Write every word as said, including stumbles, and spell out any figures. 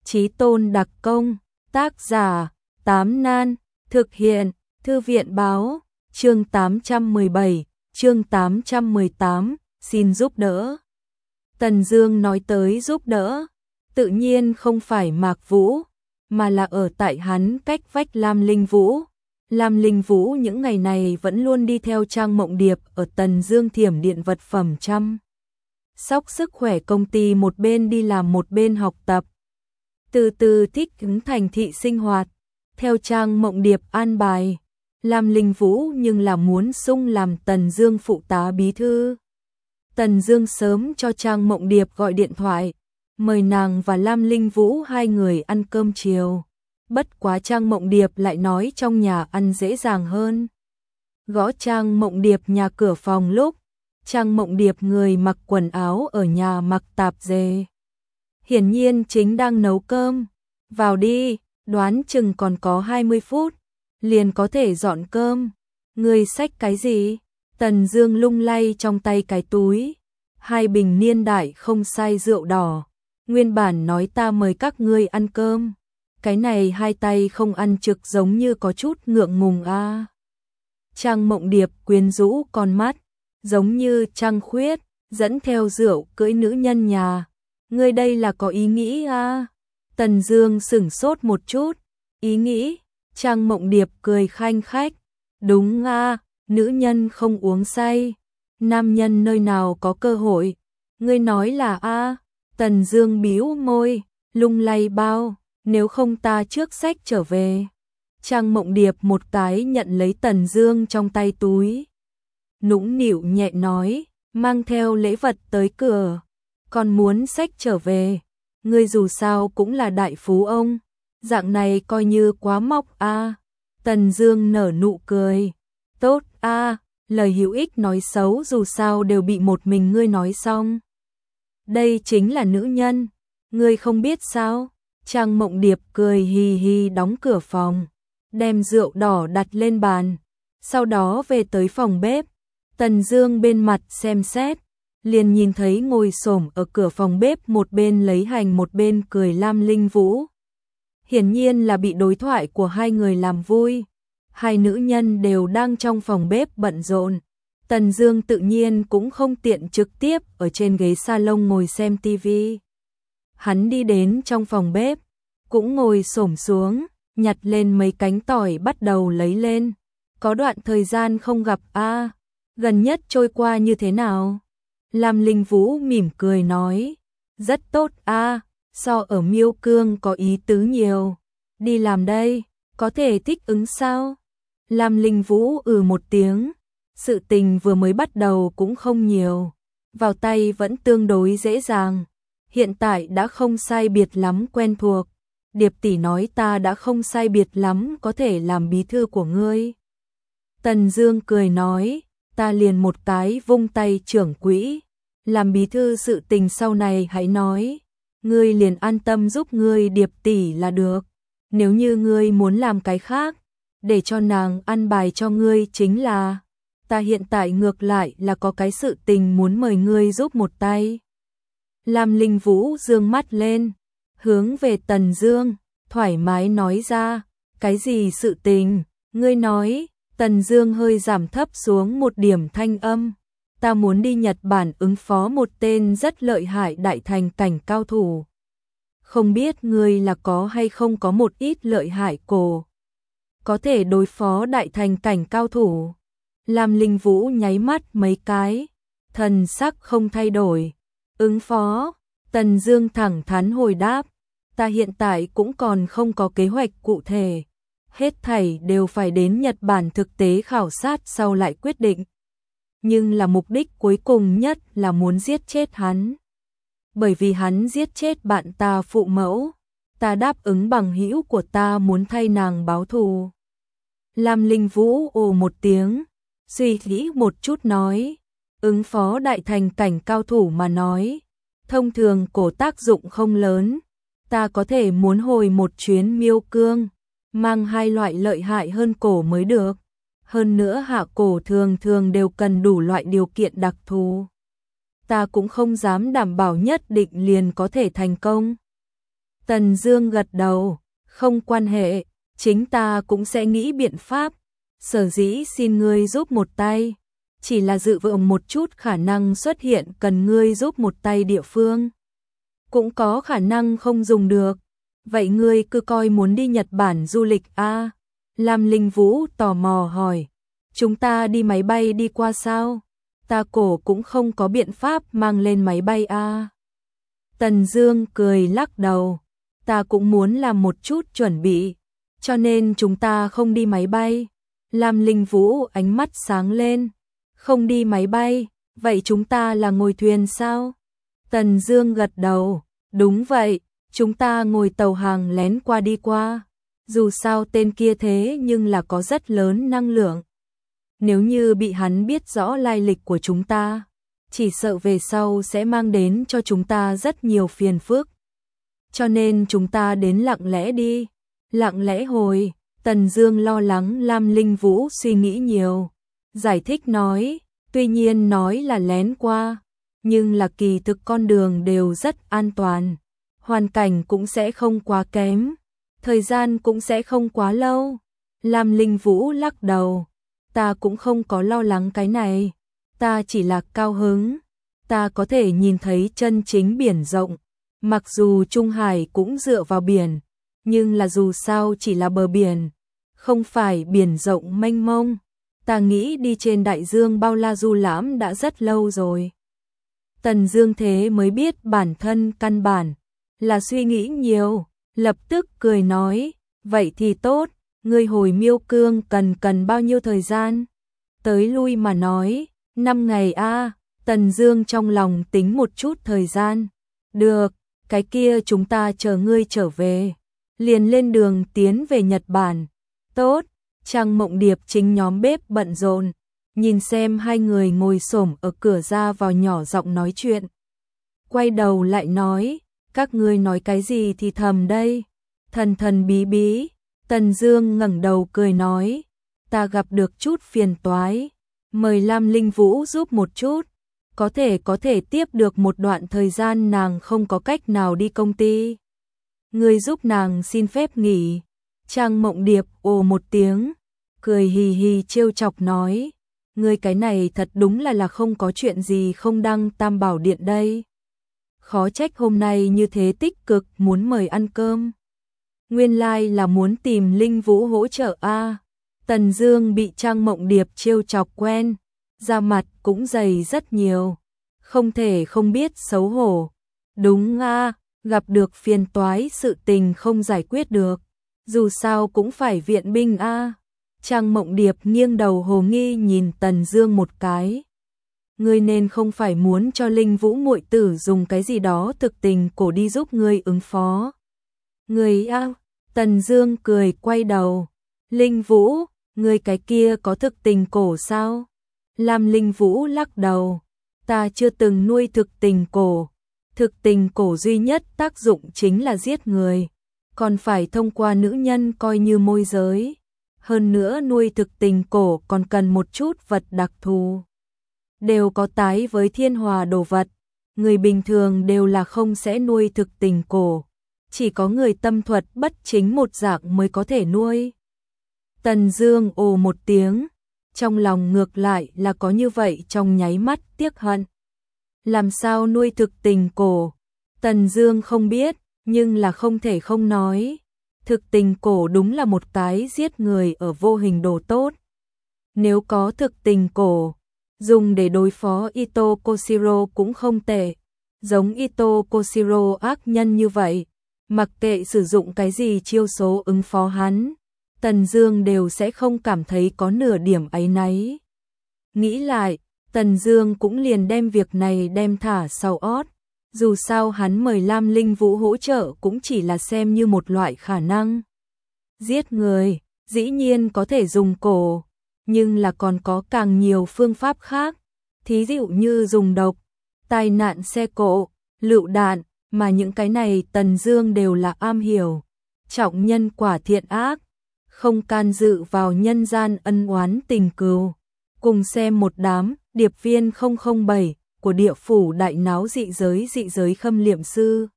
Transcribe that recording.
Chí tôn đặc công, tác giả, Tám Nan, thực hiện, Thư viện báo, chương tám trăm mười bảy, chương tám trăm mười tám, xin giúp đỡ. Tần Dương nói tới giúp đỡ, tự nhiên không phải Mạc Vũ, mà là ở tại hắn cách vách Lam Linh Vũ. Lam Linh Vũ những ngày này vẫn luôn đi theo Trang Mộng Điệp ở Tần Dương Thiểm Điện vật phẩm chăm sóc sức khỏe công ty, một bên đi làm một bên học tập. Từ từ thích ứng thành thị sinh hoạt, theo Trang Mộng Điệp an bài, Lam Linh Vũ nhưng là muốn sung làm Tần Dương phụ tá bí thư. Tần Dương sớm cho Trang Mộng Điệp gọi điện thoại, mời nàng và Lam Linh Vũ hai người ăn cơm chiều. Bất quá Trang Mộng Điệp lại nói trong nhà ăn dễ dàng hơn. Gõ Trang Mộng Điệp nhà cửa phòng lúc Trang Mộng Điệp người mặc quần áo ở nhà mặc tạp dề, hiển nhiên chính đang nấu cơm. Vào đi, đoán chừng còn có hai mươi phút liền có thể dọn cơm. Người xách cái gì? Tần Dương lung lay trong tay cái túi, hai bình niên đại không sai rượu đỏ. Nguyên bản nói ta mời các ngươi ăn cơm, cái này hai tay không ăn trực giống như có chút ngượng ngùng a. À. Trang Mộng Điệp quyến rũ con mắt, giống như trăng khuyết, dẫn theo rượu cưỡi nữ nhân nhà. Ngươi đây là có ý nghĩ a? À. Tần Dương sững sốt một chút, ý nghĩ? Trang Mộng Điệp cười khanh khách, đúng a, à, nữ nhân không uống say, nam nhân nơi nào có cơ hội. Ngươi nói là a? À. Tần Dương bĩu môi, lung lay bao, nếu không ta trước xách trở về. Trang Mộng Điệp một cái nhận lấy Tần Dương trong tay túi, nũng nịu nhẹ nói, mang theo lễ vật tới cửa, còn muốn xách trở về. Ngươi dù sao cũng là đại phú ông, dạng này coi như quá móc a. À. Tần Dương nở nụ cười, tốt a, à, lời hữu ích nói xấu dù sao đều bị một mình ngươi nói xong. Đây chính là nữ nhân, ngươi không biết sao? Trang Mộng Điệp cười hì hì đóng cửa phòng, đem rượu đỏ đặt lên bàn, sau đó về tới phòng bếp. Tần Dương bên mặt xem xét, liền nhìn thấy ngồi xổm ở cửa phòng bếp một bên lấy hành một bên cười Lam Linh Vũ. Hiển nhiên là bị đối thoại của hai người làm vui. Hai nữ nhân đều đang trong phòng bếp bận rộn. Tần Dương tự nhiên cũng không tiện trực tiếp ở trên ghế salon ngồi xem tivi. Hắn đi đến trong phòng bếp, cũng ngồi xổm xuống, nhặt lên mấy cánh tỏi bắt đầu lấy lên. Có đoạn thời gian không gặp a, à, gần nhất trôi qua như thế nào? Lam Linh Vũ mỉm cười nói, rất tốt a, à, so ở Miêu Cương có ý tứ nhiều. Đi làm đây, có thể thích ứng sao? Lam Linh Vũ ừ một tiếng, sự tình vừa mới bắt đầu cũng không nhiều, vào tay vẫn tương đối dễ dàng. Hiện tại đã không sai biệt lắm quen thuộc. Điệp tỷ nói ta đã không sai biệt lắm có thể làm bí thư của ngươi. Tần Dương cười nói, ta liền một cái vung tay trưởng quỹ, làm bí thư sự tình sau này hãy nói, ngươi liền an tâm giúp ngươi Điệp tỷ là được. Nếu như ngươi muốn làm cái khác, để cho nàng ăn bài cho ngươi chính là. Ta hiện tại ngược lại là có cái sự tình muốn mời ngươi giúp một tay. Lam Linh Vũ dương mắt lên, hướng về Tần Dương, thoải mái nói ra, cái gì sự tình, ngươi nói. Tần Dương hơi giảm thấp xuống một điểm thanh âm, ta muốn đi Nhật Bản ứng phó một tên rất lợi hại đại thành cảnh cao thủ. Không biết ngươi là có hay không có một ít lợi hại cổ, có thể đối phó đại thành cảnh cao thủ. Lam Linh Vũ nháy mắt mấy cái, thần sắc không thay đổi. Ứng phó, Tần Dương thẳng thắn hồi đáp, ta hiện tại cũng còn không có kế hoạch cụ thể, hết thảy đều phải đến Nhật Bản thực tế khảo sát sau lại quyết định. Nhưng là mục đích cuối cùng nhất là muốn giết chết hắn. Bởi vì hắn giết chết bạn ta phụ mẫu, ta đáp ứng bằng hữu của ta muốn thay nàng báo thù. Lam Linh Vũ ồ một tiếng, suy nghĩ một chút nói, ứng phó đại thành cảnh cao thủ mà nói, thông thường cổ tác dụng không lớn, ta có thể muốn hồi một chuyến Miêu Cương, mang hai loại lợi hại hơn cổ mới được. Hơn nữa hạ cổ thường thường đều cần đủ loại điều kiện đặc thù. Ta cũng không dám đảm bảo nhất định liền có thể thành công. Tần Dương gật đầu, không quan hệ, chính ta cũng sẽ nghĩ biện pháp, sở dĩ xin ngươi giúp một tay, chỉ là dự vượng một chút khả năng xuất hiện cần ngươi giúp một tay địa phương. Cũng có khả năng không dùng được, vậy ngươi cứ coi muốn đi Nhật Bản du lịch a? À? Lam Linh Vũ tò mò hỏi, chúng ta đi máy bay đi qua sao? Ta cổ cũng không có biện pháp mang lên máy bay a. À? Tần Dương cười lắc đầu, ta cũng muốn làm một chút chuẩn bị, cho nên chúng ta không đi máy bay. Lam Linh Vũ ánh mắt sáng lên, không đi máy bay, vậy chúng ta là ngồi thuyền sao? Tần Dương gật đầu, đúng vậy, chúng ta ngồi tàu hàng lén qua đi qua. Dù sao tên kia thế nhưng là có rất lớn năng lượng. Nếu như bị hắn biết rõ lai lịch của chúng ta, chỉ sợ về sau sẽ mang đến cho chúng ta rất nhiều phiền phức. Cho nên chúng ta đến lặng lẽ đi. Lặng lẽ hồi, Tần Dương lo lắng Lam Linh Vũ suy nghĩ nhiều. Giải thích nói, tuy nhiên nói là lén qua, nhưng là kỳ thực con đường đều rất an toàn. Hoàn cảnh cũng sẽ không quá kém, thời gian cũng sẽ không quá lâu. Lam Linh Vũ lắc đầu, ta cũng không có lo lắng cái này, ta chỉ là cao hứng, ta có thể nhìn thấy chân chính biển rộng, mặc dù Trung Hải cũng dựa vào biển, nhưng là dù sao chỉ là bờ biển, không phải biển rộng mênh mông. Ta nghĩ đi trên đại dương bao la du lãm đã rất lâu rồi. Tần Dương thế mới biết bản thân căn bản là suy nghĩ nhiều, lập tức cười nói, vậy thì tốt, ngươi hồi Miêu Cương cần cần bao nhiêu thời gian? Tới lui mà nói, năm ngày a. À, Tần Dương trong lòng tính một chút thời gian. Được, cái kia chúng ta chờ ngươi trở về, liền lên đường tiến về Nhật Bản. Tốt. Trang Mộng Điệp chính nhóm bếp bận rộn, nhìn xem hai người ngồi xổm ở cửa ra vào nhỏ giọng nói chuyện. Quay đầu lại nói, các ngươi nói cái gì thì thầm đây? Thần thần bí bí. Tần Dương ngẩng đầu cười nói, ta gặp được chút phiền toái, mời Lam Linh Vũ giúp một chút, có thể có thể tiếp được một đoạn thời gian nàng không có cách nào đi công ty. Ngươi giúp nàng xin phép nghỉ. Trang Mộng Điệp ồ một tiếng, cười hì hì trêu chọc nói, ngươi cái này thật đúng là là không có chuyện gì không đăng Tam Bảo Điện đây. Khó trách hôm nay như thế tích cực muốn mời ăn cơm. Nguyên lai like là muốn tìm Linh Vũ hỗ trợ a. À. Tần Dương bị Trang Mộng Điệp trêu chọc quen, da mặt cũng dày rất nhiều, không thể không biết xấu hổ. Đúng a, à, gặp được phiền toái sự tình không giải quyết được, dù sao cũng phải viện binh a. À. Trang Mộng Điệp nghiêng đầu hồ nghi nhìn Tần Dương một cái. Ngươi nên không phải muốn cho Linh Vũ muội tử dùng cái gì đó thực tình cổ đi giúp ngươi ứng phó. Ngươi a, à, Tần Dương cười quay đầu. Linh Vũ, ngươi cái kia có thực tình cổ sao? Lam Linh Vũ lắc đầu. Ta chưa từng nuôi thực tình cổ. Thực tình cổ duy nhất tác dụng chính là giết người, còn phải thông qua nữ nhân coi như môi giới. Hơn nữa nuôi thực tình cổ còn cần một chút vật đặc thù. Đều có tái với thiên hòa đồ vật. Người bình thường đều là không sẽ nuôi thực tình cổ. Chỉ có người tâm thuật bất chính một dạng mới có thể nuôi. Tần Dương ồ một tiếng, trong lòng ngược lại là có như vậy trong nháy mắt tiếc hận. Làm sao nuôi thực tình cổ? Tần Dương không biết, nhưng là không thể không nói. Thực tình cổ đúng là một cái giết người ở vô hình đồ tốt. Nếu có thực tình cổ, dùng để đối phó Ito Koshiro cũng không tệ. Giống Ito Koshiro ác nhân như vậy, mặc kệ sử dụng cái gì chiêu số ứng phó hắn, Tần Dương đều sẽ không cảm thấy có nửa điểm áy náy. Nghĩ lại, Tần Dương cũng liền đem việc này đem thả sau ót. Dù sao hắn mời Lam Linh Vũ hỗ trợ cũng chỉ là xem như một loại khả năng. Giết người, dĩ nhiên có thể dùng cổ, nhưng là còn có càng nhiều phương pháp khác, thí dụ như dùng độc, tai nạn xe cộ, lựu đạn, mà những cái này Tần Dương đều là am hiểu. Trọng nhân quả thiện ác, không can dự vào nhân gian ân oán tình cừu. Cùng xem một đám điệp viên không không bảy của địa phủ đại náo dị giới dị giới khâm liệm sư.